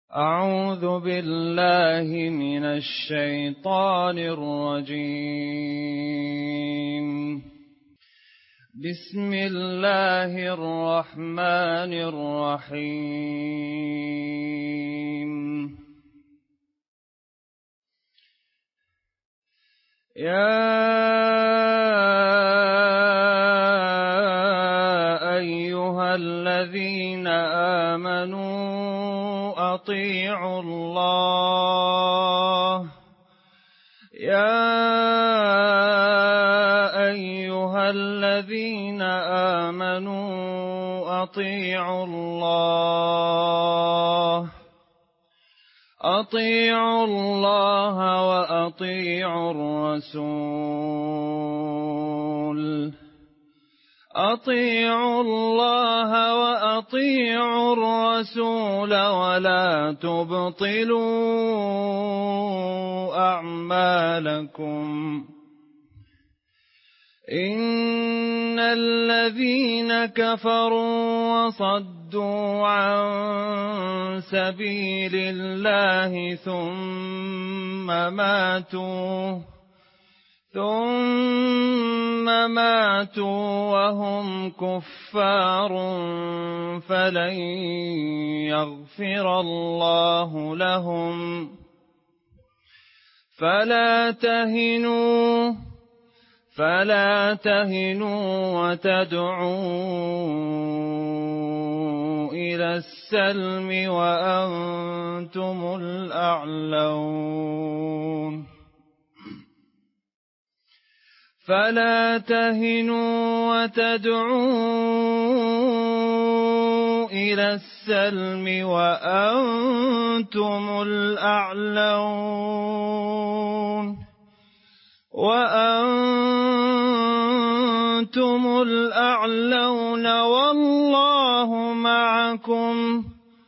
أعوذ بالله من الشيطان الرجيم. بسم الله الرحمن الرحيم. يا أيها الذين آمنوا أطيعوا الله. يا أيها الذين آمنوا أطيعوا الله. أطيعوا الله وأطيعوا الرسول. أطيعوا الله وأطيعوا الرسول ولا تبطلوا أعمالكم. إن الذين كفروا وصدوا عن سبيل الله ثم ماتوا وهم كفار فلن يغفر الله لهم. فلا تهنوا وتدعوا إلى السلم وأنتم الأعلون. فلا تهنوا وتدعوا إلى السلم وأنتم الأعلون والله معكم.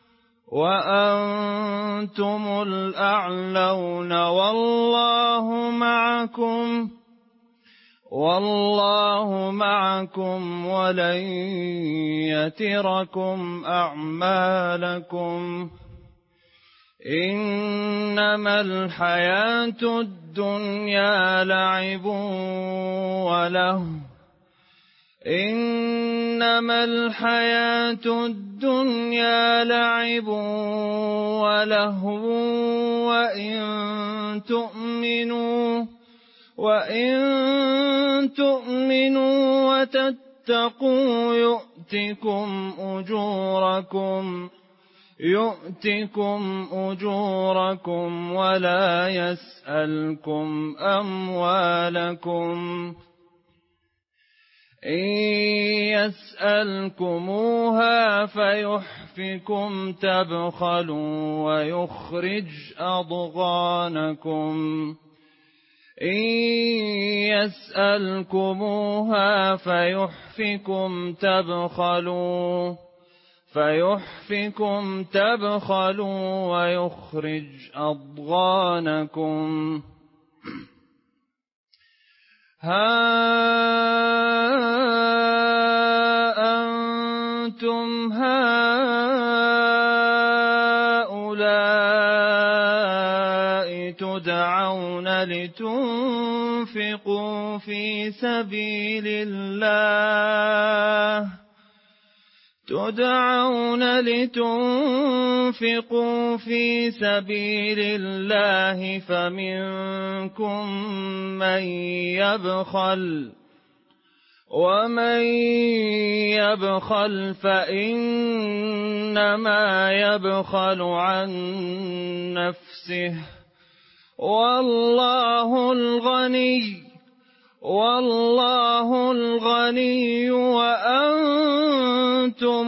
والله معكم ولن يتركم أعمالكم. إنما الحياة الدنيا لعب ولهو وإن تؤمنوا وتتقوا يؤتكم أجوركم ولا يسألكم أموالكم. إن يسألكموها فيحفكم تبخلوا ويخرج أضغانكم. إن يسألكموها فيحفكم تبخلوا ويخرج أضغانكم. ها أنتم هؤلاء تدعون لتنفقوا في سبيل الله فمنكم من يبخل ومن يبخل فإنما يبخل عن نفسه والله الغني وأنتم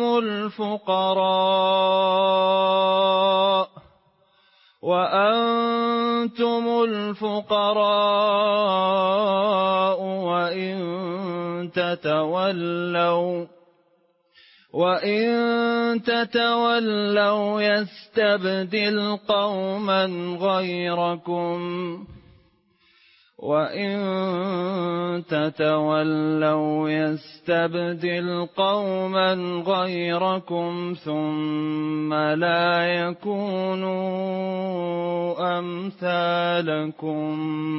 الفقراء وإن تتولوا يستبدل قوما غيركم وإن تتولوا يستبدل قوما غيركم ثم لا يكونوا أمثالكم.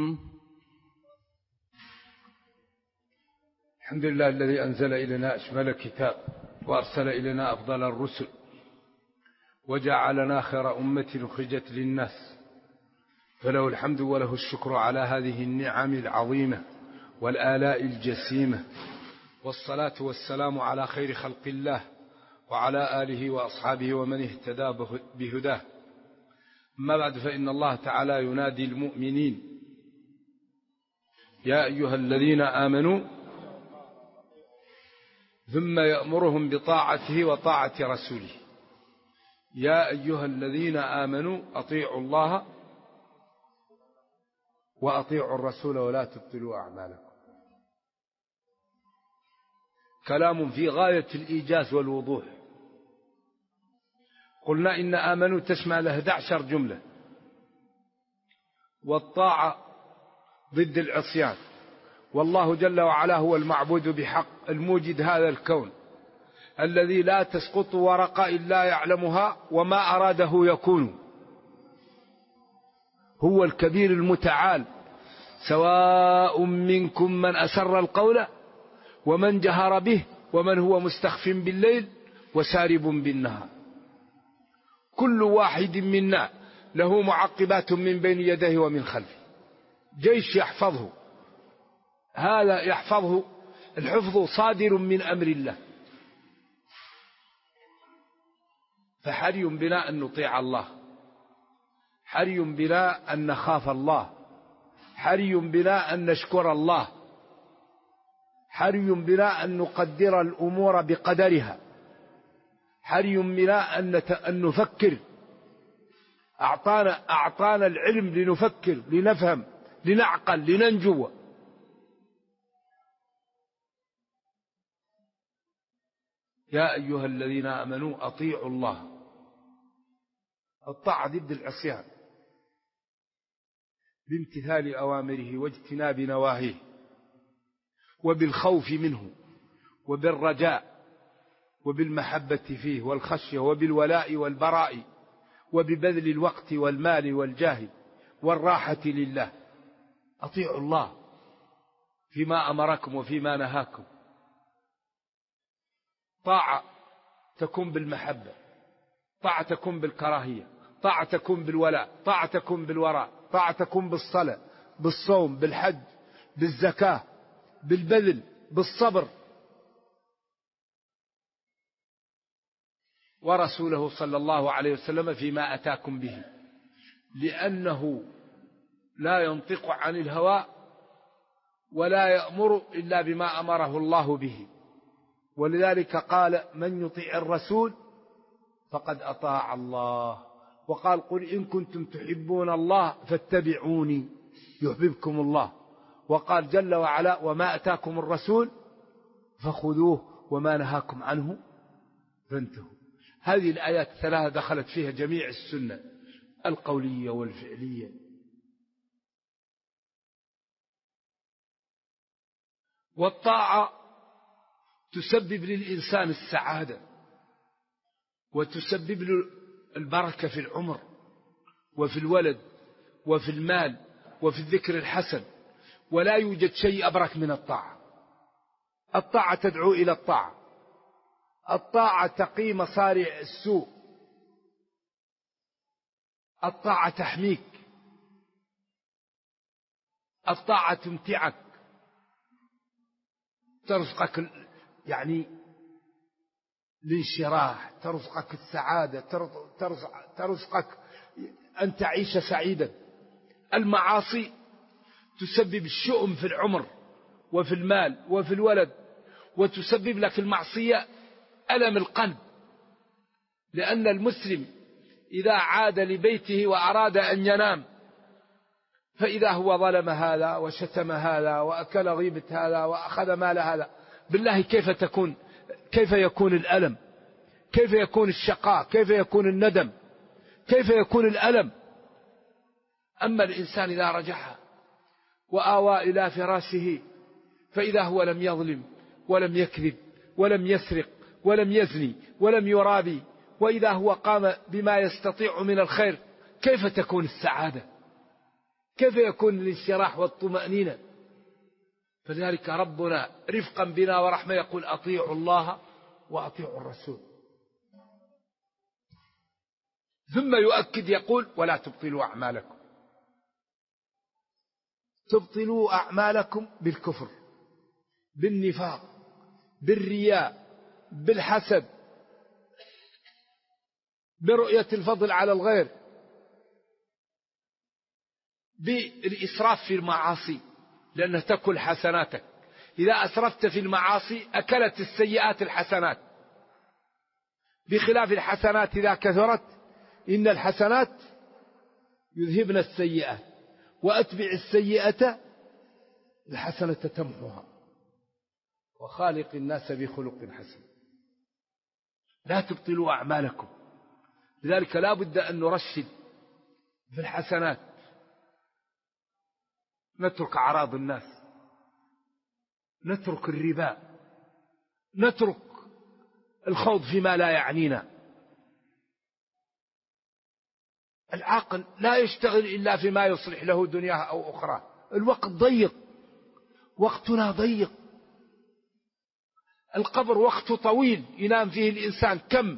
الحمد لله الذي أنزل إلينا أشمل الكتاب وأرسل إلينا أفضل الرسل وجعلنا خير أمة أخرجت للناس، فله الحمد وله الشكر على هذه النعم العظيمة والآلاء الجسيمة، والصلاة والسلام على خير خلق الله وعلى آله وأصحابه ومن اهتدى بهداه. أما بعد، فإن الله تعالى ينادي المؤمنين: يا أيها الذين آمنوا، ثم يأمرهم بطاعته وطاعة رسوله. يا أيها الذين آمنوا أطيعوا الله وأطيعوا الرسول ولا تبطلوا أعمالكم. كلام في غاية الإيجاز والوضوح. قلنا إن آمنوا تشمل 11 جملة، والطاعة ضد العصيان، والله جل وعلا هو المعبود بحق، الموجد هذا الكون الذي لا تسقط ورقة إلا يعلمها وما أراده يكون. هو الكبير المتعال، سواء منكم من أسر القول ومن جهر به ومن هو مستخف بالليل وسارب بالنهار. كل واحد منا له معقبات من بين يديه ومن خلفه، جيش يحفظه. هذا يحفظه، الحفظ صادر من أمر الله. فحري بنا أن نطيع الله، حري بنا أن نخاف الله، حري بنا أن نشكر الله، حري بنا أن نقدر الأمور بقدرها، حري بنا أن نفكر. أعطانا العلم لنفكر، لنفهم، لنعقل، لننجو. يا أيها الذين آمنوا أطيعوا الله. الطاعة ضد العصيان بامتثال أوامره واجتناب نواهيه، وبالخوف منه، وبالرجاء، وبالمحبة فيه والخشية، وبالولاء والبراء، وببذل الوقت والمال والجاه والراحة لله. أطيعوا الله فيما أمركم وفيما نهاكم. طاعة تكون بالمحبة، طاعة تكون بالكراهية، طاعة تكون بالولاء، طاعة تكون بالوراء، طاعة تكون بالصلاة، بالصوم، بالحج، بالزكاة، بالبذل، بالصبر. ورسوله صلى الله عليه وسلم فيما أتاكم به، لأنه لا ينطق عن الهوى ولا يأمر إلا بما أمره الله به. ولذلك قال: من يطيع الرسول فقد أطاع الله. وقال: قل إن كنتم تحبون الله فاتبعوني يحببكم الله. وقال جل وعلا: وما أتاكم الرسول فخذوه وما نهاكم عنه فانتهوا. هذه الآيات الثلاثة دخلت فيها جميع السنة القولية والفعلية. والطاعة تسبب للإنسان السعادة، وتسبب له البركة في العمر وفي الولد وفي المال وفي الذكر الحسن. ولا يوجد شيء أبرك من الطاعة. الطاعة تدعو إلى الطاعة، الطاعة تقي مصارع السوء، الطاعة تحميك، الطاعة تمتعك، ترزقك يعني الانشراح، ترزقك السعادة، ترزقك أن تعيش سعيدا. المعاصي تسبب الشؤم في العمر وفي المال وفي الولد، وتسبب لك المعصية ألم القلب. لأن المسلم إذا عاد لبيته وأراد أن ينام، فإذا هو ظلم هذا وشتم هذا وأكل غيبة هذا وأخذ مال هذا، بالله كيف يكون الألم؟ كيف يكون الشقاء؟ كيف يكون الندم؟ كيف يكون الألم؟ أما الإنسان إذا رجع وآوى إلى فراشه فإذا هو لم يظلم ولم يكذب ولم يسرق ولم يزني ولم يرابي، وإذا هو قام بما يستطيع من الخير، كيف تكون السعادة؟ كيف يكون الانشراح والطمأنينة؟ فلذلك ربنا رفقا بنا ورحمة يقول أطيعوا الله وأطيعوا الرسول. ثم يؤكد يقول ولا تبطلوا أعمالكم. تبطلوا أعمالكم بالكفر، بالنفاق، بالرياء، بالحسد، برؤية الفضل على الغير، بالإسراف في المعاصي، لأنها تأكل حسناتك. إذا أسرفت في المعاصي أكلت السيئات الحسنات، بخلاف الحسنات إذا كثرت إن الحسنات يذهبن السيئات، وأتبع السيئة الحسنة تمحوها، وخالق الناس بخلق حسن. لا تبطلوا أعمالكم. لذلك لا بد أن نرشد في الحسنات، نترك أعراض الناس، نترك الربا، نترك الخوض فيما لا يعنينا. العاقل لا يشتغل إلا فيما يصلح له دنياه أو أخرى. الوقت ضيق، وقتنا ضيق. القبر وقته طويل ينام فيه الإنسان كم،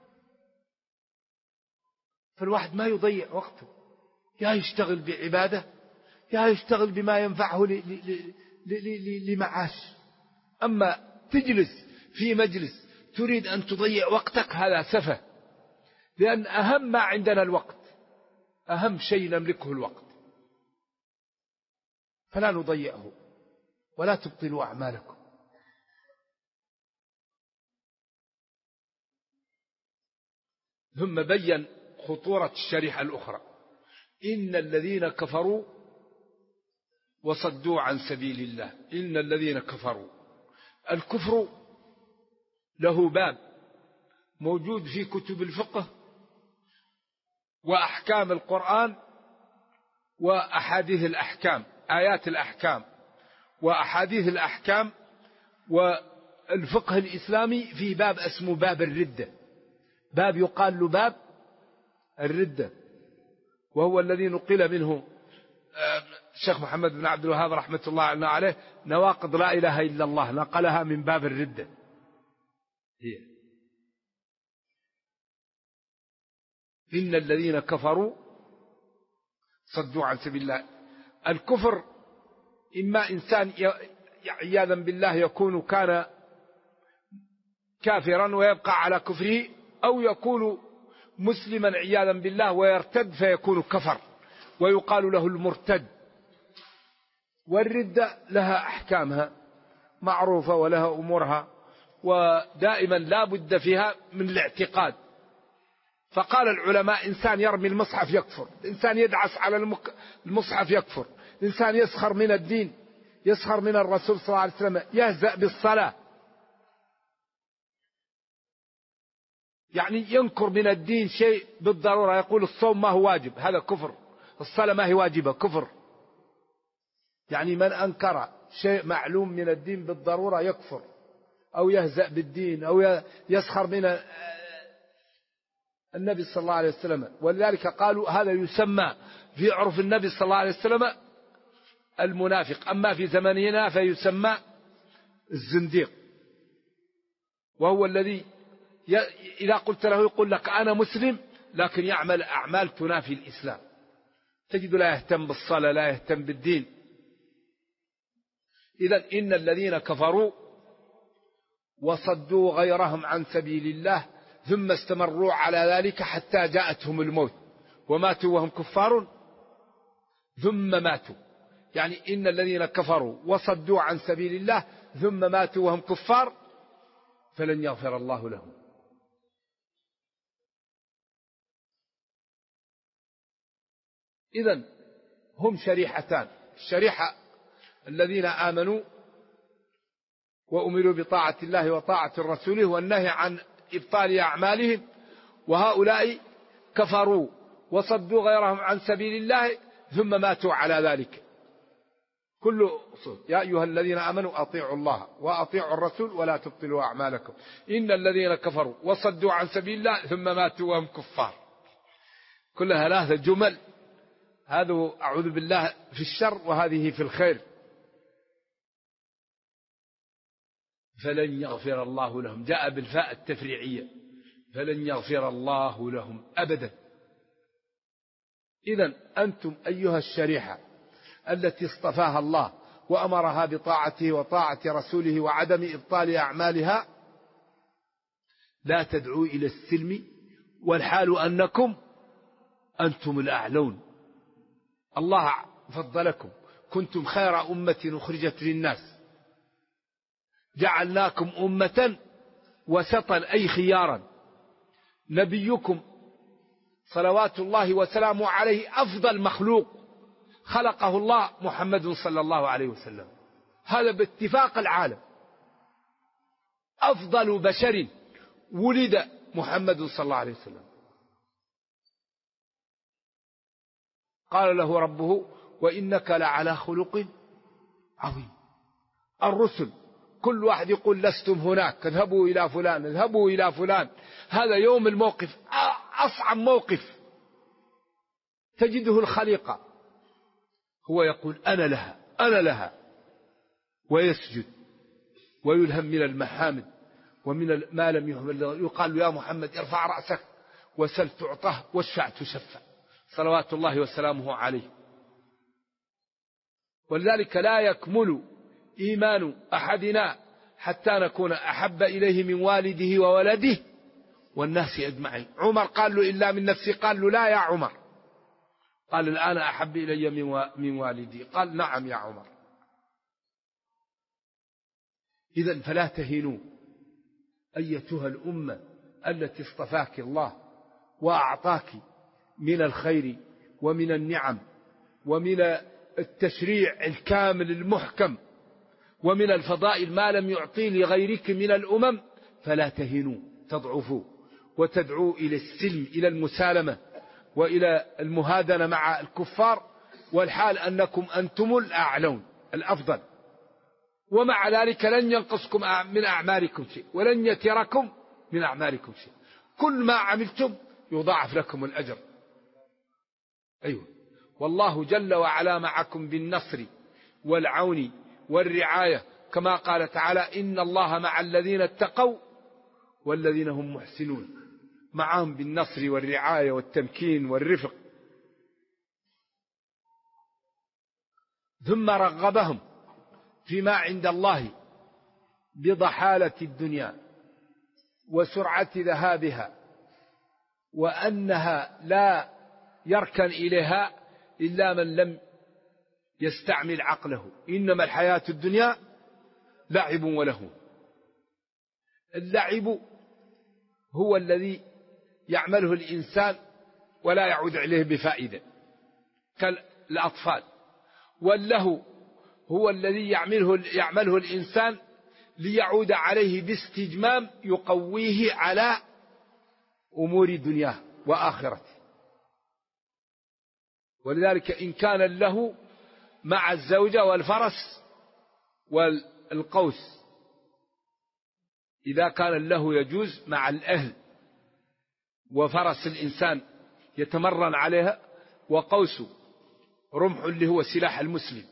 فالواحد ما يضيع وقته، يا يشتغل بعبادة يا يشتغل بما ينفعه لمعاش. أما تجلس في مجلس تريد أن تضيع وقتك هذا سفه، لأن أهم ما عندنا الوقت، أهم شيء نملكه الوقت، فلا نضيعه. ولا تبطلوا أعمالكم. ثم بين خطورة الشريحة الأخرى: إن الذين كفروا وصدوا عن سبيل الله. إن الذين كفروا، الكفر له باب موجود في كتب الفقه وأحكام القرآن وأحاديث الأحكام، آيات الأحكام وأحاديث الأحكام والفقه الإسلامي. في باب اسمه باب الردة، باب يقال له باب الردة، وهو الذي نقل منه الشيخ محمد بن عبد الوهاب رحمة الله عليه نواقض لا إله إلا الله، نقلها من باب الردة. هي إن الذين كفروا صدوا عن سبيل الله. الكفر إما إنسان عياذا بالله يكون كان كافرا ويبقى على كفره، أو يكون مسلما عياذا بالله ويرتد فيكون كفر ويقال له المرتد. والردة لها أحكامها معروفة ولها أمورها، ودائما لا بد فيها من الاعتقاد. فقال العلماء: إنسان يرمي المصحف يكفر، إنسان يدعس على المصحف يكفر، إنسان يسخر من الدين، يسخر من الرسول صلى الله عليه وسلم، يهزأ بالصلاة، يعني ينكر من الدين شيء بالضرورة، يقول الصوم ما هو واجب، هذا كفر، الصلاة ما هي واجبة، كفر. يعني من أنكر شيء معلوم من الدين بالضرورة يكفر، أو يهزأ بالدين، أو يسخر من النبي صلى الله عليه وسلم. ولذلك قالوا هذا يسمى في عرف النبي صلى الله عليه وسلم المنافق، أما في زماننا فيسمى الزنديق، وهو الذي إذا قلت له يقول لك أنا مسلم لكن يعمل أعمال تنافي الإسلام. تجد لا يهتم بالصلاة، لا يهتم بالدين. إذن إن الذين كفروا وصدوا غيرهم عن سبيل الله ثم استمروا على ذلك حتى جاءتهم الموت وماتوا وهم كفار ثم ماتوا. يعني إن الذين كفروا وصدوا عن سبيل الله ثم ماتوا وهم كفار فلن يغفر الله لهم. إذن هم شريحتان: الشريحة الذين آمنوا وأمروا بطاعة الله وطاعة رسوله والنهي عن إبطال أعمالهم، وهؤلاء كفروا وصدوا غيرهم عن سبيل الله ثم ماتوا على ذلك. كل صوت. يا أيها الذين آمنوا أطيعوا الله وأطيعوا الرسول ولا تبطلوا أعمالكم إن الذين كفروا وصدوا عن سبيل الله ثم ماتوا وهم كفار. كلها ثلاثة جمل، هذا أعوذ بالله في الشر وهذه في الخير. فلن يغفر الله لهم، جاء بالفاء التفريعية، فلن يغفر الله لهم أبدا. إذن أنتم أيها الشريحة التي اصطفاها الله وأمرها بطاعته وطاعة رسوله وعدم إبطال أعمالها، لا تدعوا إلى السلم والحال أنكم أنتم الأعلون. الله فضلكم، كنتم خير أمة أخرجت للناس، جعلناكم أمة وسطا أي خيارا. نبيكم صلوات الله وسلامه عليه أفضل مخلوق خلقه الله محمد صلى الله عليه وسلم، هذا باتفاق العالم. أفضل بشر ولد محمد صلى الله عليه وسلم. قال له ربه وإنك لعلى خلق عظيم. الرسل كل واحد يقول لستم هناك، اذهبوا إلى فلان، اذهبوا إلى فلان. هذا يوم الموقف أصعب موقف تجده الخليقة، هو يقول أنا لها أنا لها، ويسجد ويلهم من المحامد ومن ما لم يحمد. يقال له يا محمد ارفع رأسك وسل تعطه واشفع تشفع، صلوات الله وسلامه عليه. ولذلك لا يكمل إيمان أحدنا حتى نكون أحب إليه من والده وولده والناس أجمعين. عمر قال له إلا من نفسي، قال له لا يا عمر، قال الآن أحب إلي من والدي، قال نعم يا عمر. إذن فلا تهينوا أيتها الأمة التي اصطفاك الله وأعطاك من الخير ومن النعم ومن التشريع الكامل المحكم ومن الفضائل ما لم يعطي لغيرك من الأمم، فلا تهنوا تضعفوا وتدعوا إلى السلم، إلى المسالمة وإلى المهادنة مع الكفار، والحال أنكم أنتم الأعلون الأفضل. ومع ذلك لن ينقصكم من أعمالكم شيء ولن يتركم من أعمالكم شيء، كل ما عملتم يضاعف لكم الأجر. أيوة، والله جل وعلا معكم بالنصر والعون والرعاية، كما قال تعالى إن الله مع الذين اتقوا والذين هم محسنون، معهم بالنصر والرعاية والتمكين والرفق. ثم رغبهم فيما عند الله بضحالة الدنيا وسرعة ذهابها، وأنها لا يركن إليها إلا من لم يستعمل عقله. إنما الحياة الدنيا لعب ولهو. اللعب هو الذي يعمله الإنسان ولا يعود عليه بفائدة كالأطفال، واللهو هو الذي يعمله الإنسان ليعود عليه باستجمام يقويه على أمور دنياه وآخرته. ولذلك إن كان اللهو مع الزوجة والفرس والقوس، إذا كان اللهو يجوز مع الأهل وفرس الإنسان يتمرن عليها، وقوس رمح اللي هو سلاح المسلم.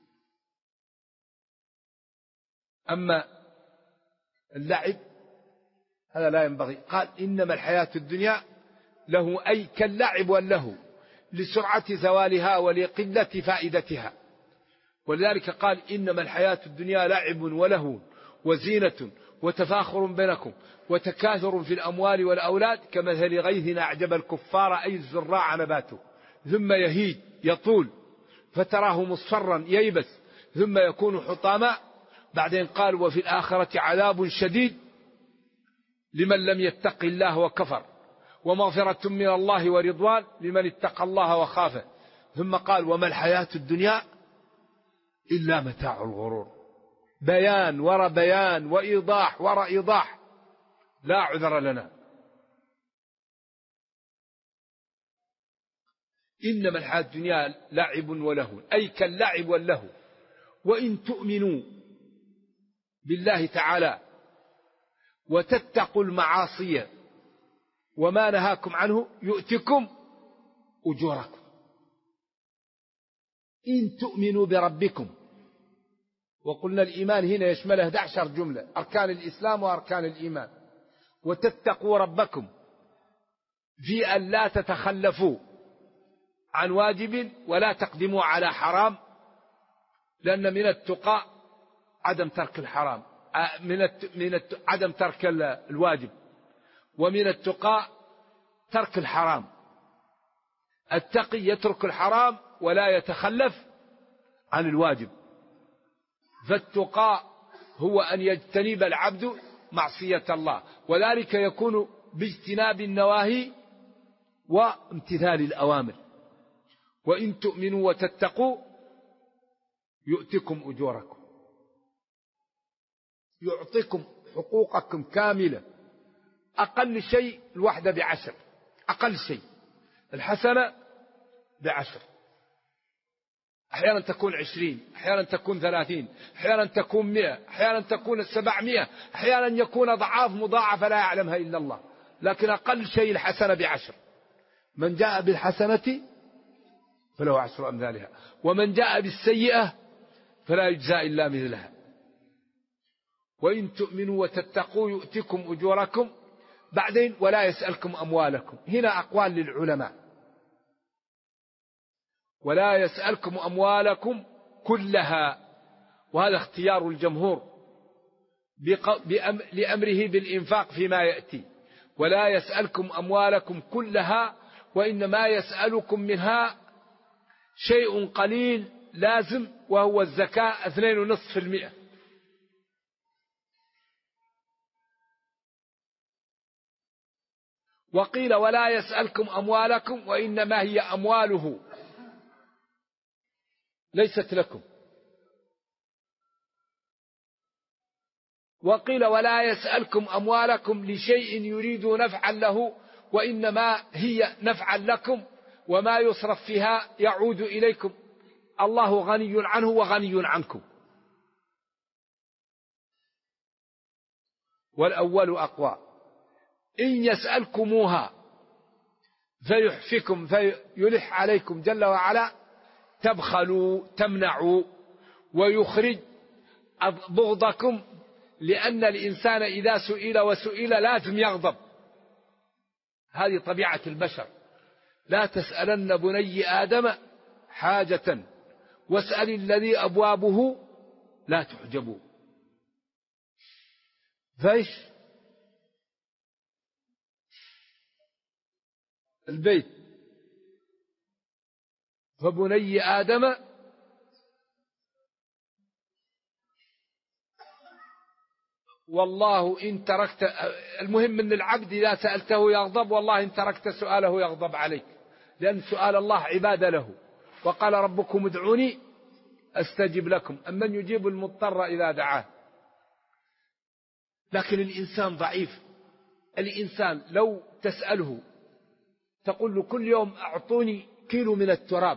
أما اللعب هذا لا ينبغي. قال إنما الحياة الدنيا له، أي كاللعب واللهو، لسرعة زوالها ولقلة فائدتها. ولذلك قال إنما الحياة الدنيا لعب ولهو وزينة وتفاخر بينكم وتكاثر في الأموال والأولاد كمثل غيث أعجب الكفار أي الزراع نباته ثم يهيج يطول فتراه مصفرا ييبس ثم يكون حطاما. بعدين قال وفي الآخرة عذاب شديد لمن لم يتق الله وكفر ومغفرة من الله ورضوان لمن اتقى الله وخافه. ثم قال وما الحياة الدنيا إلا متاع الغرور. بيان وراء بيان وإيضاح وراء إيضاح، لا عذر لنا. إنما الحياة الدنيا لعب ولهو، أي كاللعب واللهو وإن تؤمنوا بالله تعالى وتتقوا المعاصي وما نهاكم عنه يؤتكم أجوركم. إن تؤمنوا بربكم، وقلنا الإيمان هنا يشمل 11 جملة: أركان الإسلام وأركان الإيمان. وتتقوا ربكم في أن لا تتخلفوا عن واجب ولا تقدموا على حرام، لأن من التقى عدم ترك الحرام، عدم ترك الواجب، ومن التقى ترك الحرام. التقي يترك الحرام ولا يتخلف عن الواجب. فالتقى هو أن يجتنب العبد معصية الله، وذلك يكون باجتناب النواهي وامتثال الأوامر. وإن تؤمنوا وتتقوا يؤتكم أجوركم، يعطيكم حقوقكم كاملة. أقل شيء الوحدة ب10، أقل شيء الحسنة ب10، أحيانا تكون 20، أحيانا تكون 30، أحيانا تكون 100، أحيانا تكون 700، أحيانا يكون أضعاف مضاعفة لا يعلمها إلا الله، لكن أقل شيء الحسنة ب10. من جاء بالحسنة فله 10 أمثالها، ومن جاء بالسيئة فلا يجزى إلا مثلها. وإن تؤمنوا وتتقوا يؤتكم أجوركم. بعدين ولا يسألكم أموالكم، هنا أقوال للعلماء. ولا يسألكم أموالكم كلها، وهذا اختيار الجمهور لأمره بالإنفاق فيما يأتي. ولا يسألكم أموالكم كلها، وإنما يسألكم منها شيء قليل لازم، وهو الزكاة 2.5%. وقيل ولا يسألكم أموالكم وإنما هي أمواله ليست لكم. وقيل ولا يسألكم أموالكم لشيء يريد نفعا له، وإنما هي نفعا لكم، وما يصرف فيها يعود إليكم، الله غني عنه وغني عنكم. والأول أقوى. إن يسألكموها فيحفكم فيلح عليكم جل وعلا، تبخلوا تمنعوا ويخرج بغضكم، لأن الإنسان إذا سئل وسئل لازم يغضب، هذه طبيعة البشر. لا تسألن بني آدم حاجة واسأل الذي أبوابه لا تحجبوا. فايش البيت؟ فبني آدم والله إن تركت، المهم أن العبد إذا سألته يغضب، والله إن تركت سؤاله يغضب عليك، لأن سؤال الله عبادة له. وقال ربكم ادعوني أستجب لكم، أمن يجيب المضطر إذا دعاه. لكن الإنسان ضعيف. الإنسان لو تسأله تقول له كل يوم أعطوني كيلو من التراب،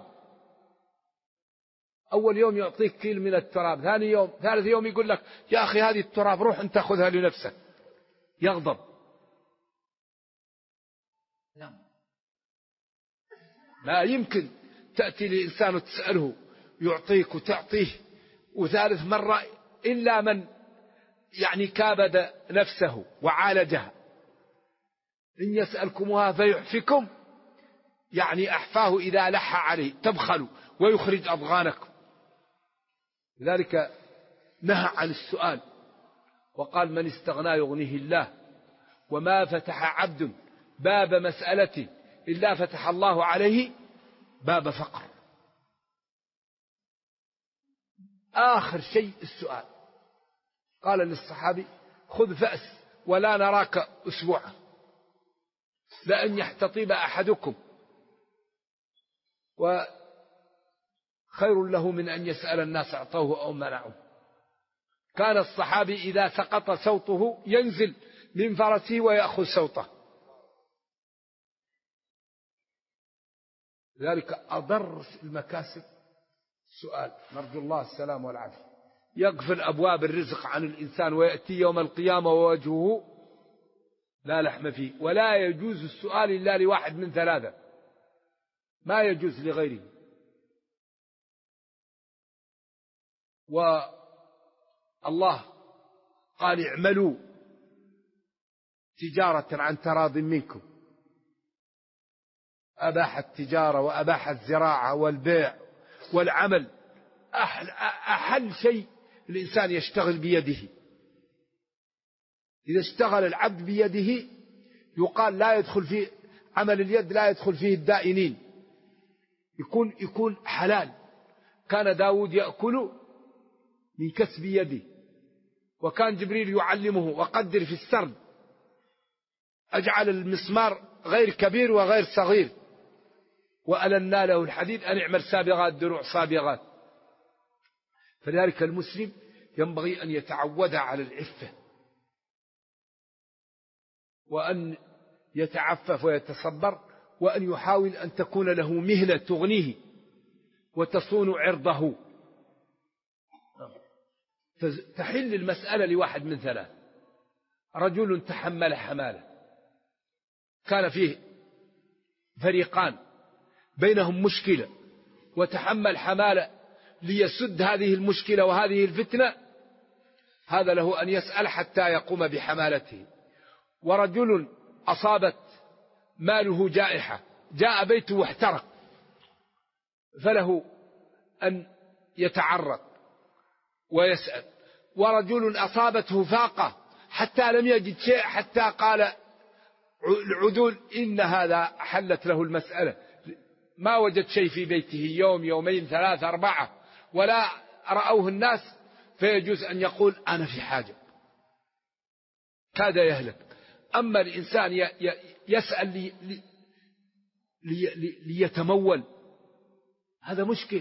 أول يوم يعطيك كيلو من التراب، ثاني يوم ثالث يوم يقول لك يا أخي هذه التراب روح أنت خذها لنفسك، يغضب. لا يمكن تأتي لإنسان وتسأله يعطيك وتعطيه، وثالث مرة إلا من يعني كابد نفسه وعالجها. إن يسألكمها فيحفكم، يعني أحفاه إذا لح عليه، تبخلوا ويخرج أضغانكم. لذلك نهى عن السؤال، وقال من استغنى يغنيه الله. وما فتح عبد باب مسألة إلا فتح الله عليه باب فقر. آخر شيء السؤال. قال للصحابي خذ فأس ولا نراك أسبوعا، لأن يحتطب أحدكم وخير له من أن يسأل الناس أعطوه أو منعوه. كان الصحابي إذا سقط صوته ينزل من فرسه ويأخذ صوته. ذلك أضر المكاسب سؤال نرجو الله السلام والعافية. يقفل أبواب الرزق عن الإنسان ويأتي يوم القيامة ووجهه لا لحم فيه، ولا يجوز السؤال إلا لواحد من ثلاثة، ما يجوز لغيره. والله قال اعملوا تجارة عن تراض منكم، أباح التجارة وأباح الزراعة والبيع والعمل. أحل شيء الإنسان يشتغل بيده. إذا اشتغل العبد بيده يقال لا يدخل فيه عمل اليد، لا يدخل فيه الدائنين، يكون حلال. كان داود يأكل من كسب يده، وكان جبريل يعلمه وقدر في السرد، أجعل المسمار غير كبير وغير صغير، وألنا له الحديد أن اعمل سابغات دروع صابغات. فلذلك المسلم ينبغي أن يتعود على العفة، وأن يتعفف ويتصبر، وأن يحاول أن تكون له مهنة تغنيه وتصون عرضه. تحل المسألة لواحد من ثلاث: رجل تحمل حمالة، كان فيه فريقان بينهم مشكلة، وتحمل حمالة ليسد هذه المشكلة وهذه الفتنة، هذا له أن يسأل حتى يقوم بحمالته. ورجل أصابت ماله جائحة، جاء بيته واحترق، فله أن يتعرض ويسأل. ورجل أصابته فاقة حتى لم يجد شيء، حتى قال العدول إن هذا حلت له المسألة، ما وجد شيء في بيته يوم يومين ثلاثة أربعة ولا رأوه الناس، فيجوز أن يقول أنا في حاجة، كاد يهلك. أما الإنسان يسأل ليتمول، هذا مشكل.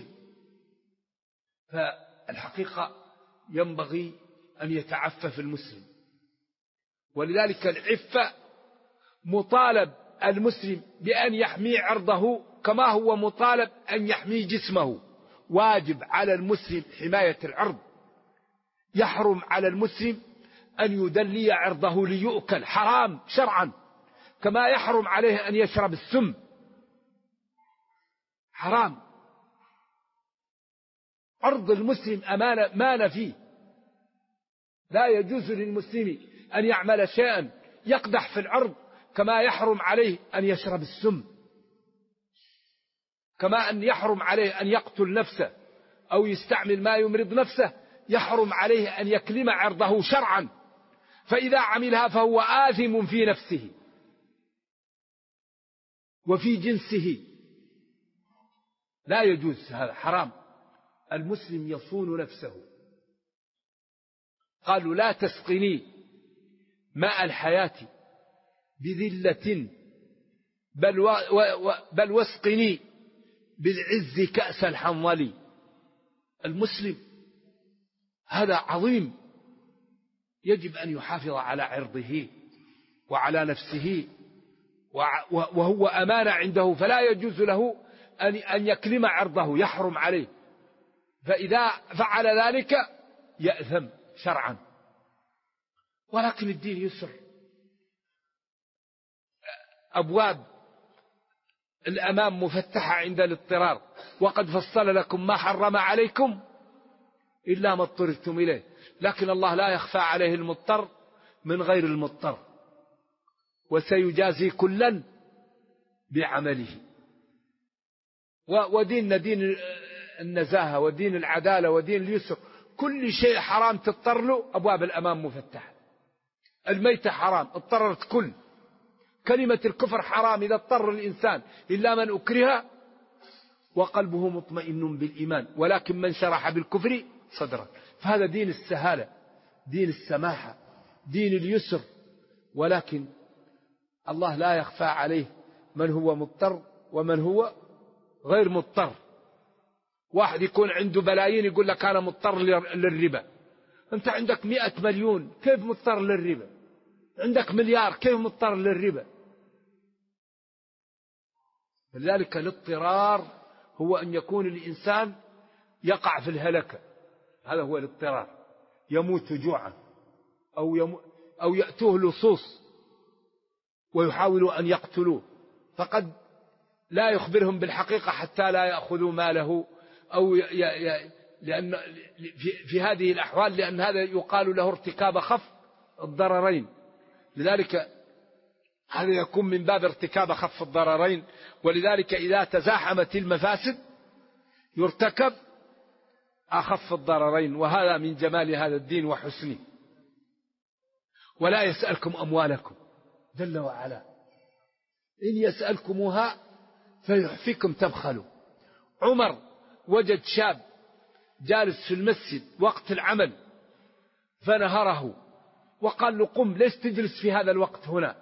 فالحقيقة ينبغي أن يتعفف المسلم، ولذلك العفة مطالب المسلم بأن يحمي عرضه كما هو مطالب أن يحمي جسمه. واجب على المسلم حماية العرض. يحرم على المسلم أن يدلي عرضه ليؤكل، حرام شرعا، كما يحرم عليه أن يشرب السم، حرام. عرض المسلم أمانة ما فيه، لا يجوز للمسلم أن يعمل شيئا يقدح في العرض، كما يحرم عليه أن يشرب السم، كما أن يحرم عليه أن يقتل نفسه أو يستعمل ما يمرض نفسه، يحرم عليه أن يكلم عرضه شرعا، فإذا عملها فهو آثم في نفسه وفي جنسه، لا يجوز، هذا حرام. المسلم يصون نفسه. قالوا لا تسقني ماء الحياة بذلة بل واسقني بالعز كأس الحنظل. المسلم هذا عظيم، يجب أن يحافظ على عرضه وعلى نفسه، وهو أمانة عنده، فلا يجوز له أن يكلم عرضه، يحرم عليه، فإذا فعل ذلك يأثم شرعا. ولكن الدين يسر، أبواب الأمام مفتحة عند الاضطرار، وقد فصل لكم ما حرم عليكم إلا ما اضطررتم إليه، لكن الله لا يخفى عليه المضطر من غير المضطر، وسيجازي كلا بعمله. وديننا دين النزاهة ودين العدالة ودين اليسر، كل شيء حرام تضطر له أبواب الأمام مفتحة. الميتة حرام اضطررت كل، كلمة الكفر حرام إذا اضطر الإنسان إلا من أكره وقلبه مطمئن بالإيمان، ولكن من شرح بالكفر صدرا. فهذا دين السهالة، دين السماحة، دين اليسر، ولكن الله لا يخفى عليه من هو مضطر ومن هو غير مضطر. واحد يكون عنده بلايين يقول لك أنا مضطر للربا، أنت عندك 100 مليون كيف مضطر للربا؟ عندك مليار كيف مضطر للربا؟ لذلك الاضطرار هو أن يكون الإنسان يقع في الهلكة، هذا هو الاضطرار، يموت جوعا أو يأتوه لصوص ويحاولوا أن يقتلوه، فقد لا يخبرهم بالحقيقة حتى لا يأخذوا ماله، أو لأن في هذه الأحوال، لأن هذا يقال له ارتكاب خف الضررين، لذلك هذا يكون من باب ارتكاب خف الضررين. ولذلك إذا تزاحمت المفاسد يرتكب أخف الضررين، وهذا من جمال هذا الدين وحسنه. ولا يسألكم أموالكم جل وعلا، إن يسألكموها فيحفكم تبخلوا. عمر وجد شاب جالس في المسجد وقت العمل فنهره وقال له قم، ليش تجلس في هذا الوقت هنا؟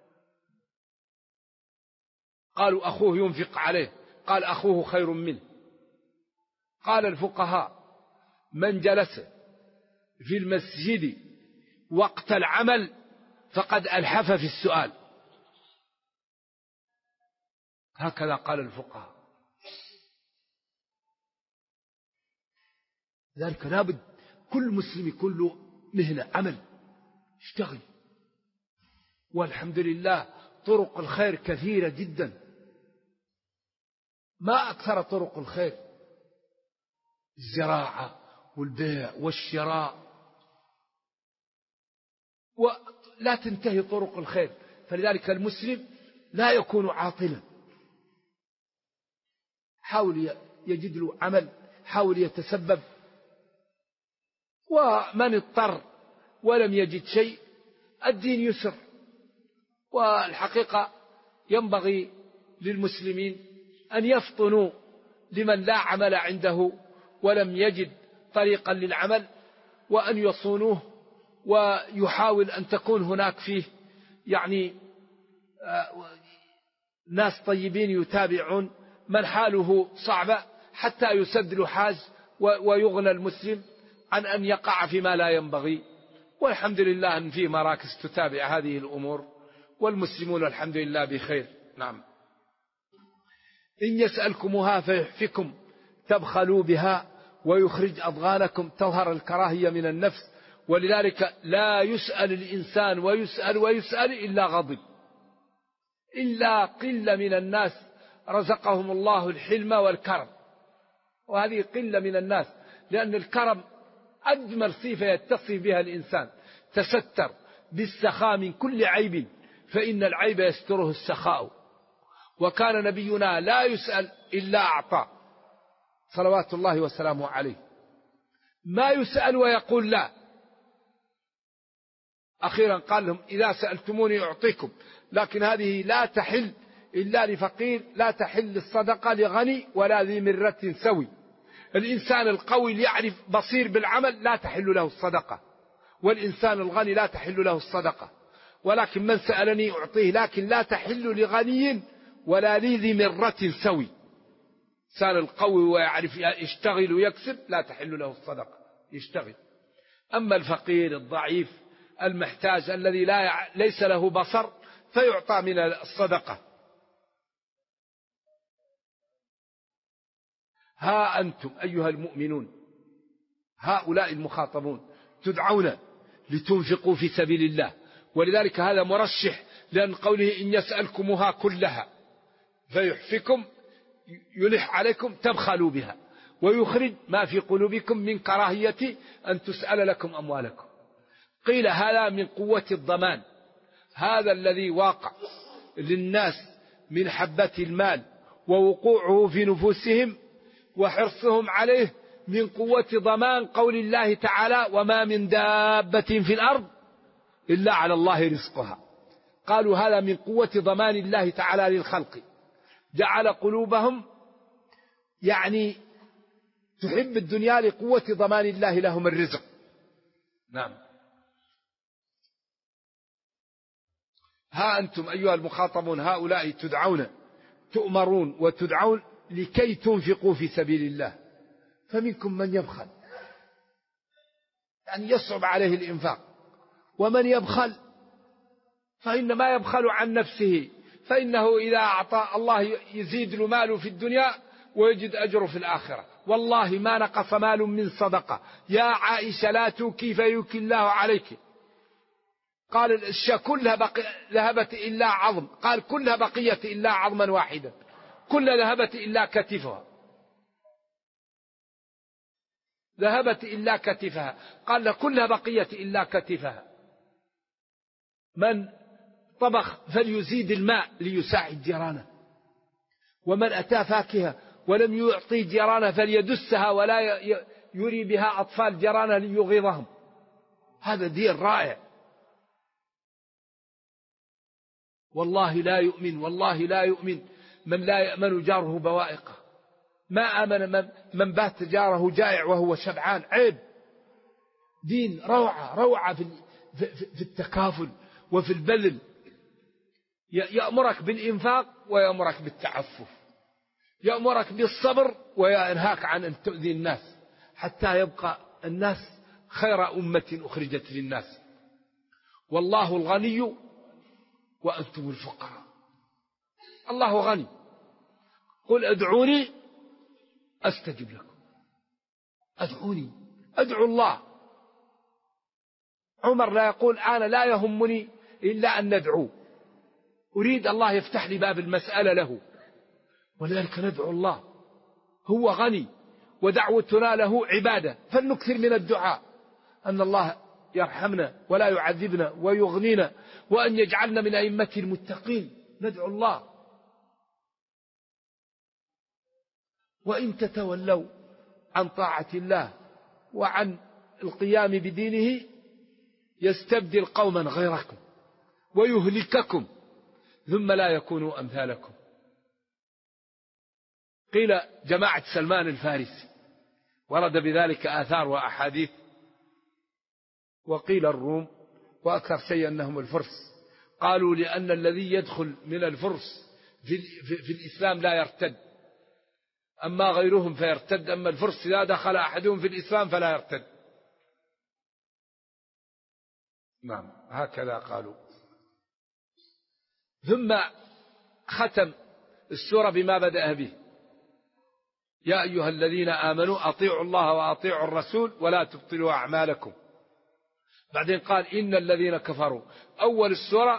قالوا أخوه ينفق عليه، قال أخوه خير منه. قال الفقهاء من جلس في المسجد وقت العمل فقد ألحف في السؤال، هكذا قال الفقهاء. ذلك لابد كل مسلم يكون له مهنة، عمل، اشتغل. والحمد لله طرق الخير كثيرة جدا، ما أكثر طرق الخير، الزراعة والبيع والشراء، ولا تنتهي طرق الخير. فلذلك المسلم لا يكون عاطلا، حاول يجد له عمل، حاول يتسبب. ومن اضطر ولم يجد شيء، الدين يسر. والحقيقة ينبغي للمسلمين أن يفطنوا لمن لا عمل عنده ولم يجد طريقا للعمل، وأن يصونوه، ويحاول أن تكون هناك فيه يعني ناس طيبين يتابعون من حاله صعبة حتى يسد له حاج ويغنى المسلم عن أن يقع فيما لا ينبغي. والحمد لله أن فيه مراكز تتابع هذه الأمور، والمسلمون الحمد لله بخير. نعم. إن يسألكموها فيحفكم تبخلوا بها ويخرج أضغانكم، تظهر الكراهية من النفس. ولذلك لا يسأل الإنسان ويسأل إلا غضب، إلا قلة من الناس رزقهم الله الحلم والكرم، وهذه قلة من الناس، لأن الكرم أجمل صفة يتصف بها الإنسان. تستر بالسخاء من كل عيب فإن العيب يستره السخاء. وكان نبينا لا يسأل إلا أعطى صلوات الله وسلامه عليه، ما يسأل ويقول لا. أخيرا قال لهم إذا سألتموني أعطيكم، لكن هذه لا تحل إلا لفقير، لا تحل الصدقة لغني ولا ذي مرة سوي. الإنسان القوي اللي يعرف بصير بالعمل لا تحل له الصدقة، والإنسان الغني لا تحل له الصدقة. ولكن من سألني أعطيه، لكن لا تحل لغني ولا لي ذي مرة سوي. الإنسان القوي ويعرف يشتغل ويكسب لا تحل له الصدقة، يشتغل. أما الفقير الضعيف المحتاج الذي ليس له بصر فيعطى من الصدقة. ها أنتم أيها المؤمنون، هؤلاء المخاطبون تدعون لتنفقوا في سبيل الله. ولذلك هذا مرشح، لأن قوله إن يسألكمها كلها فيحفكم يلح عليكم تبخلوا بها، ويخرج ما في قلوبكم من كراهية أن تسأل لكم أموالكم. قيل هذا من قوة الضمان، هذا الذي واقع للناس من حبة المال ووقوعه في نفوسهم وحرصهم عليه من قوة ضمان قول الله تعالى وما من دابة في الأرض إلا على الله رزقها. قالوا هذا من قوة ضمان الله تعالى للخلق، جعل قلوبهم يعني تحب الدنيا لقوة ضمان الله لهم الرزق. نعم. ها أنتم أيها المخاطبون هؤلاء تدعون، تؤمرون وتدعون لكي تنفقوا في سبيل الله. فمنكم من يبخل، يعني يصعب عليه الإنفاق، ومن يبخل فإنما يبخل عن نفسه، فإنه إذا أعطى الله يزيد له ماله في الدنيا ويجد أجره في الآخرة. والله ما نقص مال من صدقة. يا عائشة لا توكي فيوكي الله عليك. قال الشاة كلها ذهبت إلا عظم. قال كلها بقية إلا عظما واحدا. كلها ذهبت إلا كتفها. ذهبت إلا كتفها. قال كلها بقية إلا كتفها. من طبخ فليزيد الماء ليساعد جيرانه. ومن أتى فاكهة ولم يعطي جيرانه فليدسها ولا يري بها أطفال جيرانه ليغيظهم. هذا دين رائع. والله لا يؤمن، والله لا يؤمن من لا يأمن جاره بوائقه. ما آمن من بات جاره جائع وهو شبعان. عيب. دين روعة روعة في التكافل وفي البذل. يأمرك بالإنفاق ويأمرك بالتعفف. يأمرك بالصبر وينهاك عن أن تؤذي الناس حتى يبقى الناس خير أمة أخرجت للناس. والله الغني وأنتم الفقراء. الله غني. قل ادعوني أستجب لكم. ادعوني. ادعو الله. عمر لا يقول أنا لا يهمني إلا أن ندعو. أريد الله يفتح لي باب المسألة له. ولذلك ندعو الله. هو غني ودعوتنا له عبادة. فلنكثر من الدعاء أن الله يرحمنا ولا يعذبنا ويغنينا وأن يجعلنا من أئمة المتقين. ندعو الله. وإن تتولوا عن طاعة الله وعن القيام بدينه يستبدل قوما غيركم ويهلككم ثم لا يكونوا أمثالكم. قيل جماعة سلمان الفارسي، ورد بذلك آثار وأحاديث. وقيل الروم، وأكثر شيء أنهم الفرس. قالوا لأن الذي يدخل من الفرس في الإسلام لا يرتد، أما غيرهم فيرتد. أما الفرس إذا دخل أحدهم في الإسلام فلا يرتد. نعم هكذا قالوا. ثم ختم السورة بما بدأ به: يا أيها الذين آمنوا أطيعوا الله وأطيعوا الرسول ولا تبطلوا أعمالكم. بعدين قال إن الذين كفروا. أول السورة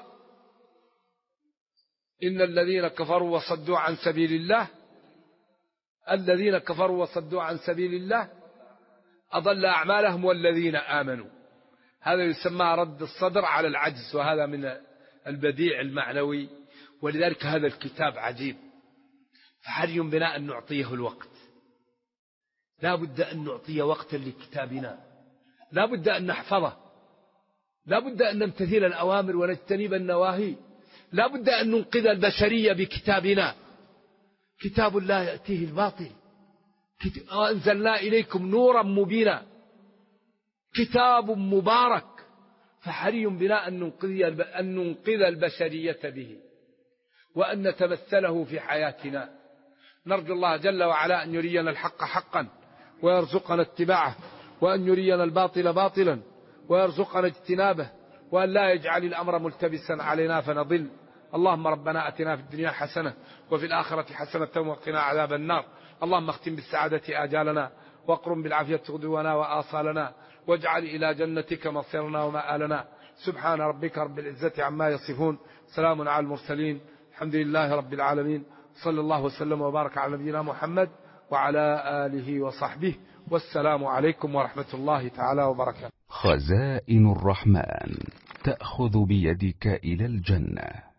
إن الذين كفروا وصدوا عن سبيل الله، الذين كفروا وصدوا عن سبيل الله أضل أعمالهم والذين آمنوا. هذا يسمى رد الصدر على العجز، وهذا من البديع المعنوي. ولذلك هذا الكتاب عجيب. فحري بنا أن نعطيه الوقت. لا بد أن نعطي وقتا لكتابنا. لا بد أن نحفظه. لا بد أن نمتثل الأوامر ونجتنب النواهي. لا بد أن ننقذ البشرية بكتابنا. كتاب لا يأتيه الباطل. وأنزلنا إليكم نورا مبينا. كتاب مبارك. فحري بنا أن ننقذ البشرية به وأن نتمثله في حياتنا. نرجو الله جل وعلا أن يرينا الحق حقا ويرزقنا اتباعه، وأن يرينا الباطل باطلا ويرزقنا اجتنابه، وأن لا يجعل الأمر ملتبسا علينا فنضل. اللهم ربنا أتنا في الدنيا حسنة وفي الآخرة حسنة وقنا عذاب النار. اللهم اختم بالسعادة آجالنا واقرم بالعافية غدونا وآصالنا، واجعل إلى جنتك مصيرنا ومآلنا. سبحان ربك رب العزة عما يصفون، سلام على المرسلين، الحمد لله رب العالمين. صلى الله وسلم وبارك على نبينا محمد وعلى آله وصحبه، والسلام عليكم ورحمة الله تعالى وبركاته. خزائن الرحمن تأخذ بيدك إلى الجنة.